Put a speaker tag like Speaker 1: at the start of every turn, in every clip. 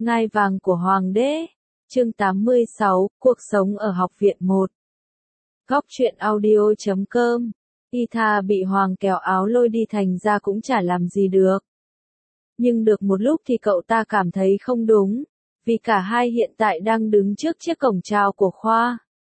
Speaker 1: Ngai vàng của Hoàng đế. Chương 86, Cuộc sống ở học viện 1. Góc truyện audio.com. Y Tha bị Hoàng kéo áo lôi đi thành ra cũng chả làm gì được. Nhưng được một lúc thì cậu ta cảm thấy không đúng, vì cả hai hiện tại đang đứng trước chiếc cổng chào của khoa.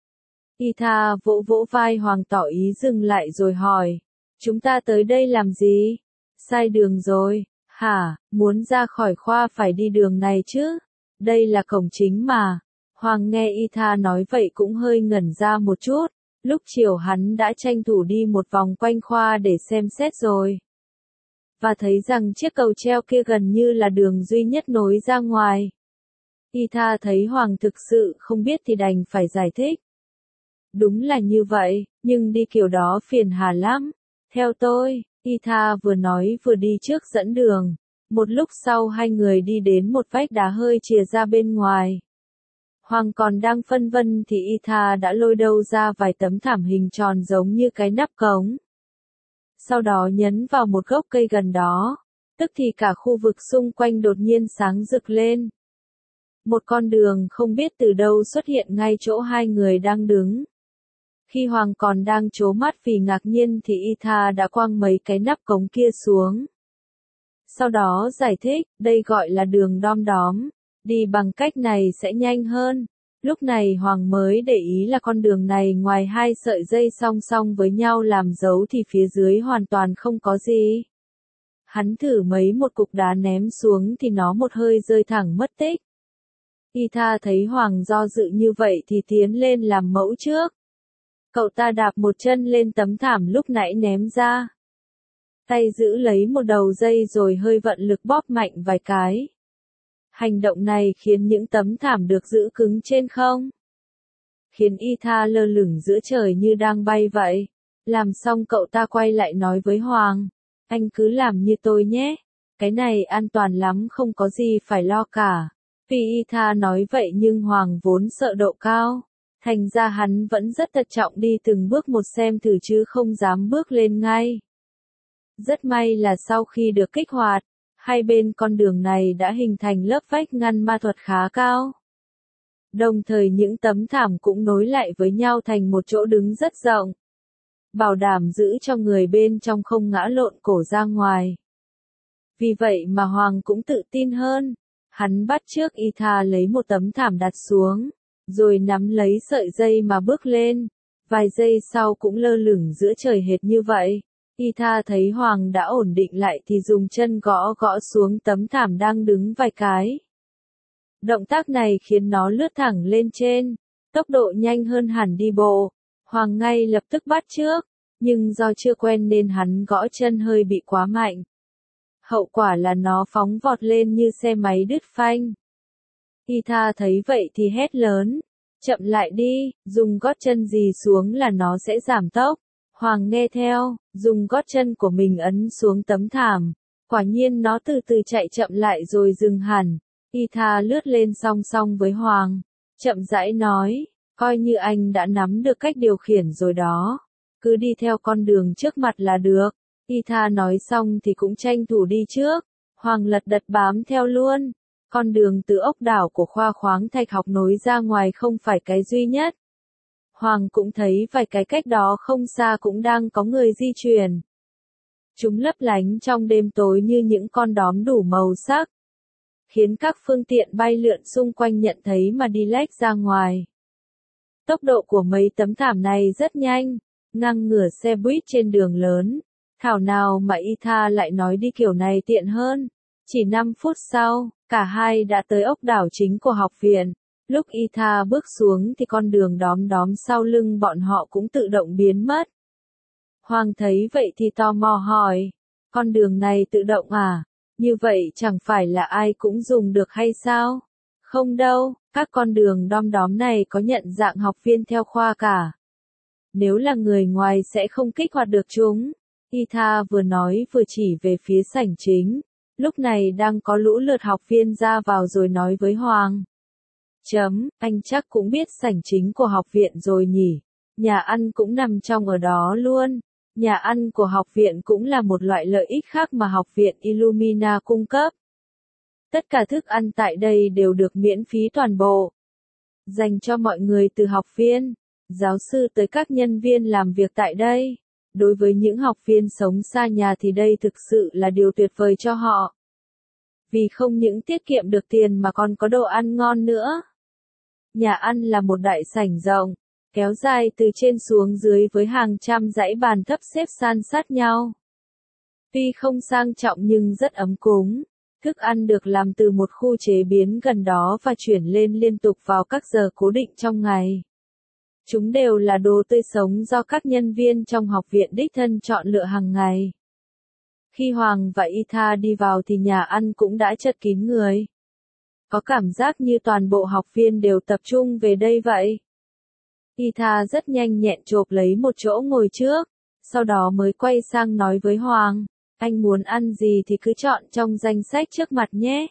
Speaker 1: Y Tha vỗ vỗ vai Hoàng tỏ ý dừng lại rồi hỏi, chúng ta tới đây làm gì? Sai đường rồi. Hả, muốn ra khỏi khoa phải đi đường này chứ? Đây là cổng chính mà. Hoàng nghe Y Tha nói vậy cũng hơi ngẩn ra một chút. Lúc chiều hắn đã tranh thủ đi một vòng quanh khoa để xem xét rồi. Và thấy rằng chiếc cầu treo kia gần như là đường duy nhất nối ra ngoài. Y Tha thấy Hoàng thực sự không biết thì đành phải giải thích. Đúng là như vậy, nhưng đi kiểu đó phiền hà lắm. Theo tôi. Y Tha vừa nói vừa đi trước dẫn đường. Một lúc sau hai người đi đến một vách đá hơi chìa ra bên ngoài. Hoàng còn đang phân vân thì Y Tha đã lôi đâu ra vài tấm thảm hình tròn giống như cái nắp cống. Sau đó nhấn vào một gốc cây gần đó. Tức thì cả khu vực xung quanh đột nhiên sáng rực lên. Một con đường không biết từ đâu xuất hiện ngay chỗ hai người đang đứng. Khi Hoàng còn đang trố mắt vì ngạc nhiên thì Y Tha đã quăng mấy cái nắp cống kia xuống. Sau đó giải thích, đây gọi là đường đom đóm, đi bằng cách này sẽ nhanh hơn. Lúc này Hoàng mới để ý là con đường này ngoài hai sợi dây song song với nhau làm dấu thì phía dưới hoàn toàn không có gì. Hắn thử mấy một cục đá ném xuống thì nó một hơi rơi thẳng mất tích. Y Tha thấy Hoàng do dự như vậy thì tiến lên làm mẫu trước. Cậu ta đạp một chân lên tấm thảm lúc nãy ném ra. Tay giữ lấy một đầu dây rồi hơi vận lực bóp mạnh vài cái. Hành động này khiến những tấm thảm được giữ cứng trên không. Khiến Y Tha lơ lửng giữa trời như đang bay vậy. Làm xong cậu ta quay lại nói với Hoàng. Anh cứ làm như tôi nhé. Cái này an toàn lắm không có gì phải lo cả. Vì Y Tha nói vậy nhưng Hoàng vốn sợ độ cao. Thành ra hắn vẫn rất thận trọng đi từng bước một xem thử chứ không dám bước lên ngay. Rất may là sau khi được kích hoạt, hai bên con đường này đã hình thành lớp vách ngăn ma thuật khá cao. Đồng thời những tấm thảm cũng nối lại với nhau thành một chỗ đứng rất rộng. Bảo đảm giữ cho người bên trong không ngã lộn cổ ra ngoài. Vì vậy mà Hoàng cũng tự tin hơn. Hắn bắt chước Y Tha lấy một tấm thảm đặt xuống. Rồi nắm lấy sợi dây mà bước lên. Vài giây sau cũng lơ lửng giữa trời hệt như vậy. Y Tha thấy Hoàng đã ổn định lại thì dùng chân gõ gõ xuống tấm thảm đang đứng vài cái. Động tác này khiến nó lướt thẳng lên trên. Tốc độ nhanh hơn hẳn đi bộ. Hoàng ngay lập tức bắt chước. Nhưng do chưa quen nên hắn gõ chân hơi bị quá mạnh. Hậu quả là nó phóng vọt lên như xe máy đứt phanh. Y Tha thấy vậy thì hét lớn, chậm lại đi, dùng gót chân dì xuống là nó sẽ giảm tốc. Hoàng nghe theo, dùng gót chân của mình ấn xuống tấm thảm. Quả nhiên nó từ từ chạy chậm lại rồi dừng hẳn. Y Tha lướt lên song song với Hoàng, chậm rãi nói, coi như anh đã nắm được cách điều khiển rồi đó. Cứ đi theo con đường trước mặt là được. Y Tha nói xong thì cũng tranh thủ đi trước. Hoàng lật đật bám theo luôn. Con đường từ ốc đảo của khoa khoáng thạch học nối ra ngoài không phải cái duy nhất. Hoàng cũng thấy vài cái cách đó không xa cũng đang có người di chuyển. Chúng lấp lánh trong đêm tối như những con đóm đủ màu sắc. Khiến các phương tiện bay lượn xung quanh nhận thấy mà đi lách ra ngoài. Tốc độ của mấy tấm thảm này rất nhanh, ngang ngửa xe buýt trên đường lớn. Thảo nào mà Y Tha lại nói đi kiểu này tiện hơn. Chỉ 5 phút sau, cả hai đã tới ốc đảo chính của học viện. Lúc Y Tha bước xuống thì con đường đóm đóm sau lưng bọn họ cũng tự động biến mất. Hoàng thấy vậy thì tò mò hỏi, con đường này tự động à? Như vậy chẳng phải là ai cũng dùng được hay sao? Không đâu, các con đường đom đóm này có nhận dạng học viên theo khoa cả. Nếu là người ngoài sẽ không kích hoạt được chúng. Y Tha vừa nói vừa chỉ về phía sảnh chính. Lúc này đang có lũ lượt học viên ra vào rồi nói với Hoàng. Anh chắc cũng biết sảnh chính của học viện rồi nhỉ. Nhà ăn cũng nằm trong ở đó luôn. Nhà ăn của học viện cũng là một loại lợi ích khác mà học viện Illumina cung cấp. Tất cả thức ăn tại đây đều được miễn phí toàn bộ. Dành cho mọi người từ học viên, giáo sư tới các nhân viên làm việc tại đây. Đối với những học viên sống xa nhà thì đây thực sự là điều tuyệt vời cho họ. Vì không những tiết kiệm được tiền mà còn có đồ ăn ngon nữa. Nhà ăn là một đại sảnh rộng, kéo dài từ trên xuống dưới với hàng trăm dãy bàn thấp xếp san sát nhau. Tuy không sang trọng nhưng rất ấm cúng. Thức ăn được làm từ một khu chế biến gần đó và chuyển lên liên tục vào các giờ cố định trong ngày. Chúng đều là đồ tươi sống do các nhân viên trong học viện đích thân chọn lựa hàng ngày. Khi Hoàng và Ita đi vào thì nhà ăn cũng đã chật kín người. Có cảm giác như toàn bộ học viên đều tập trung về đây vậy. Ita rất nhanh nhẹn chộp lấy một chỗ ngồi trước, sau đó mới quay sang nói với Hoàng, anh muốn ăn gì thì cứ chọn trong danh sách trước mặt nhé.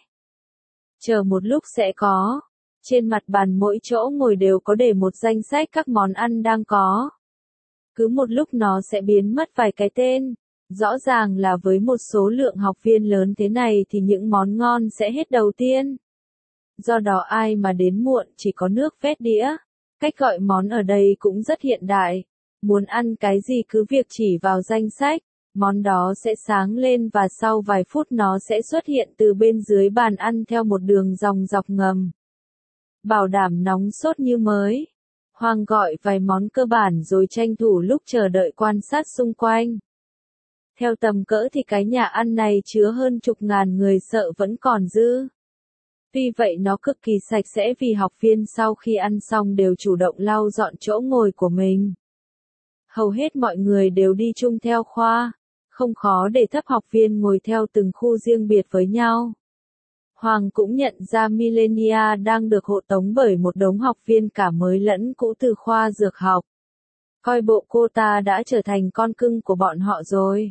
Speaker 1: Chờ một lúc sẽ có. Trên mặt bàn mỗi chỗ ngồi đều có để một danh sách các món ăn đang có. Cứ một lúc nó sẽ biến mất vài cái tên. Rõ ràng là với một số lượng học viên lớn thế này thì những món ngon sẽ hết đầu tiên. Do đó ai mà đến muộn chỉ có nước vét đĩa. Cách gọi món ở đây cũng rất hiện đại. Muốn ăn cái gì cứ việc chỉ vào danh sách, món đó sẽ sáng lên và sau vài phút nó sẽ xuất hiện từ bên dưới bàn ăn theo một đường dòng dọc ngầm. Bảo đảm nóng sốt như mới. Hoàng gọi vài món cơ bản rồi tranh thủ lúc chờ đợi quan sát xung quanh. Theo tầm cỡ thì cái nhà ăn này chứa hơn chục ngàn người sợ vẫn còn dư. Tuy vậy nó cực kỳ sạch sẽ vì học viên sau khi ăn xong đều chủ động lau dọn chỗ ngồi của mình. Hầu hết mọi người đều đi chung theo khoa, không khó để thấp học viên ngồi theo từng khu riêng biệt với nhau. Hoàng cũng nhận ra Millenia đang được hộ tống bởi một đống học viên cả mới lẫn cũ từ khoa dược học. Coi bộ cô ta đã trở thành con cưng của bọn họ rồi.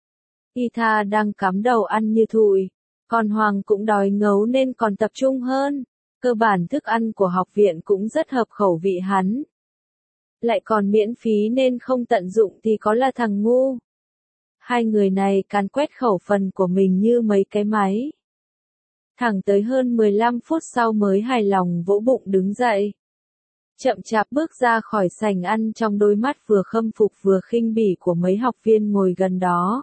Speaker 1: Ita đang cắm đầu ăn như thùi, còn Hoàng cũng đói ngấu nên còn tập trung hơn. Cơ bản thức ăn của học viện cũng rất hợp khẩu vị hắn. Lại còn miễn phí nên không tận dụng thì có là thằng ngu. Hai người này càn quét khẩu phần của mình như mấy cái máy. Thẳng tới hơn 15 phút sau mới hài lòng vỗ bụng đứng dậy. Chậm chạp bước ra khỏi sảnh ăn trong đôi mắt vừa khâm phục vừa khinh bỉ của mấy học viên ngồi gần đó.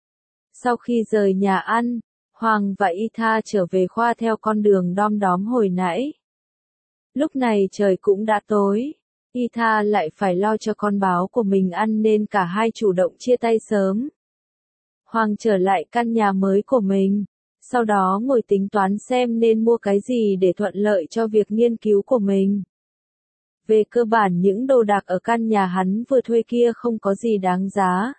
Speaker 1: Sau khi rời nhà ăn, Hoàng và Ita trở về khoa theo con đường đom đóm hồi nãy. Lúc này trời cũng đã tối, Ita lại phải lo cho con báo của mình ăn nên cả hai chủ động chia tay sớm. Hoàng trở lại căn nhà mới của mình, sau đó ngồi tính toán xem nên mua cái gì để thuận lợi cho việc nghiên cứu của mình. Về cơ bản những đồ đạc ở căn nhà hắn vừa thuê kia không có gì đáng giá.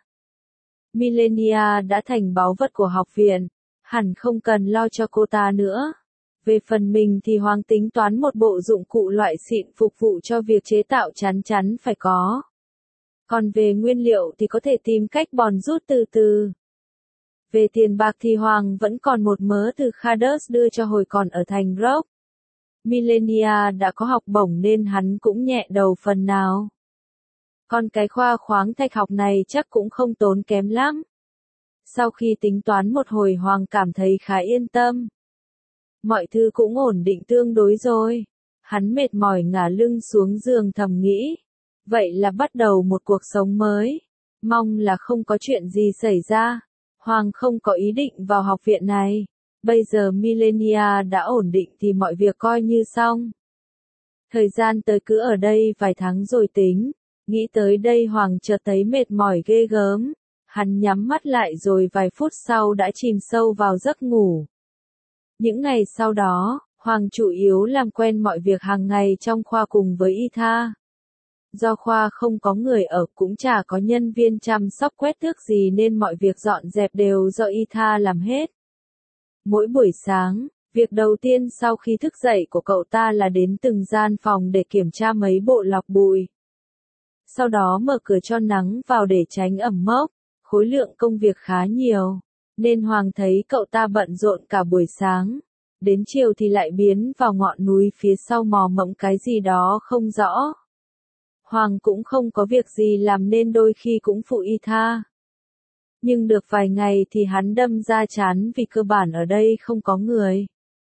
Speaker 1: Millenia đã thành báu vật của học viện, hẳn không cần lo cho cô ta nữa. Về phần mình thì Hoàng tính toán một bộ dụng cụ loại xịn phục vụ cho việc chế tạo chắn chắn phải có. Còn về nguyên liệu thì có thể tìm cách bòn rút từ từ. Về tiền bạc thì Hoàng vẫn còn một mớ từ Khadus đưa cho hồi còn ở thành Rock. Millenia đã có học bổng nên hắn cũng nhẹ đầu phần nào. Còn cái khoa khoáng thạch học này chắc cũng không tốn kém lắm. Sau khi tính toán một hồi Hoàng cảm thấy khá yên tâm. Mọi thứ cũng ổn định tương đối rồi. Hắn mệt mỏi ngả lưng xuống giường thầm nghĩ. Vậy là bắt đầu một cuộc sống mới. Mong là không có chuyện gì xảy ra. Hoàng không có ý định vào học viện này. Bây giờ Millenia đã ổn định thì mọi việc coi như xong. Thời gian tới cứ ở đây vài tháng rồi tính. Nghĩ tới đây Hoàng chợt thấy mệt mỏi ghê gớm. Hắn nhắm mắt lại rồi vài phút sau đã chìm sâu vào giấc ngủ. Những ngày sau đó, Hoàng chủ yếu làm quen mọi việc hàng ngày trong khoa cùng với Ita. Do khoa không có người ở cũng chả có nhân viên chăm sóc quét tước gì nên mọi việc dọn dẹp đều do Ita làm hết. Mỗi buổi sáng, việc đầu tiên sau khi thức dậy của cậu ta là đến từng gian phòng để kiểm tra mấy bộ lọc bụi. Sau đó mở cửa cho nắng vào để tránh ẩm mốc, khối lượng công việc khá nhiều, nên Hoàng thấy cậu ta bận rộn cả buổi sáng. Đến chiều thì lại biến vào ngọn núi phía sau mò mẫm cái gì đó không rõ. Hoàng cũng không có việc gì làm nên đôi khi cũng phụ Ita. Nhưng được vài ngày thì hắn đâm ra chán vì cơ bản ở đây không có người.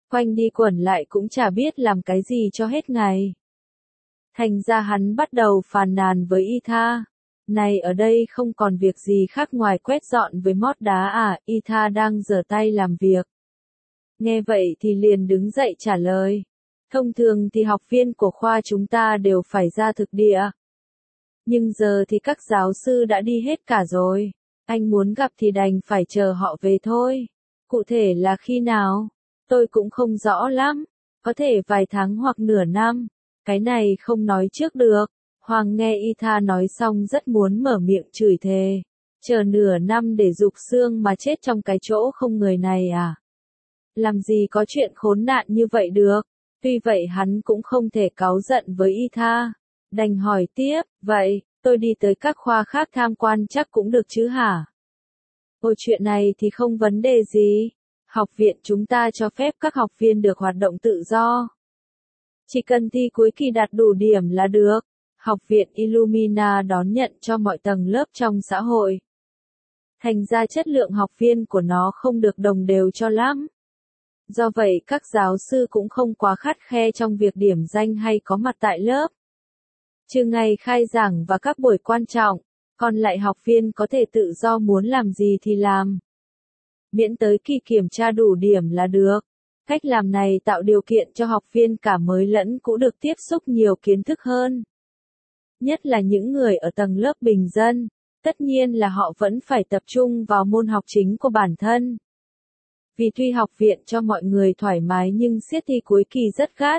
Speaker 1: quanh đi quẩn lại cũng chả biết làm cái gì cho hết ngày. Thành ra hắn bắt đầu phàn nàn với Ita. Này ở đây không còn việc gì khác ngoài quét dọn với mót đá à, Ita đang giở tay làm việc. Nghe vậy thì liền đứng dậy trả lời. Thông thường thì học viên của khoa chúng ta đều phải ra thực địa. Nhưng giờ thì các giáo sư đã đi hết cả rồi. Anh muốn gặp thì đành phải chờ họ về thôi. Cụ thể là khi nào? Tôi cũng không rõ lắm. Có thể vài tháng hoặc nửa năm. Cái này không nói trước được. Hoàng nghe Ita nói xong rất muốn mở miệng chửi thề. Chờ nửa năm để rục xương mà chết trong cái chỗ không người này à? Làm gì có chuyện khốn nạn như vậy được. Tuy vậy hắn cũng không thể cáu giận với Ita. Đành hỏi tiếp, vậy, tôi đi tới các khoa khác tham quan chắc cũng được chứ hả? Ôi chuyện này thì không vấn đề gì. Học viện chúng ta cho phép các học viên được hoạt động tự do. Chỉ cần thi cuối kỳ đạt đủ điểm là được. Học viện Illumina đón nhận cho mọi tầng lớp trong xã hội. Thành ra chất lượng học viên của nó không được đồng đều cho lắm. Do vậy các giáo sư cũng không quá khắt khe trong việc điểm danh hay có mặt tại lớp. Trừ ngày khai giảng và các buổi quan trọng, còn lại học viên có thể tự do muốn làm gì thì làm. Miễn tới kỳ kiểm tra đủ điểm là được. Cách làm này tạo điều kiện cho học viên cả mới lẫn cũ được tiếp xúc nhiều kiến thức hơn. Nhất là những người ở tầng lớp bình dân, tất nhiên là họ vẫn phải tập trung vào môn học chính của bản thân. Vì tuy học viện cho mọi người thoải mái nhưng siết thi cuối kỳ rất gắt.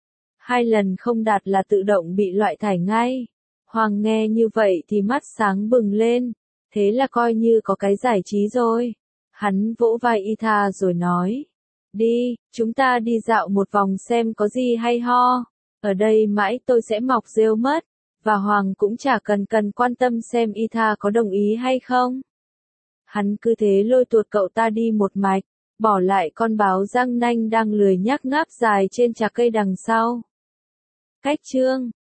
Speaker 1: 2 lần không đạt là tự động bị loại thải ngay. Hoàng nghe như vậy thì mắt sáng bừng lên. Thế là coi như có cái giải trí rồi. Hắn vỗ vai Ita rồi nói. Đi, chúng ta đi dạo một vòng xem có gì hay ho. Ở đây mãi tôi sẽ mọc rêu mất. Và Hoàng cũng chả cần quan tâm xem Ita có đồng ý hay không. Hắn cứ thế lôi tuột cậu ta đi một mạch. Bỏ lại con báo răng nanh đang lười nhác ngáp dài trên chạc cây đằng sau. Cách chương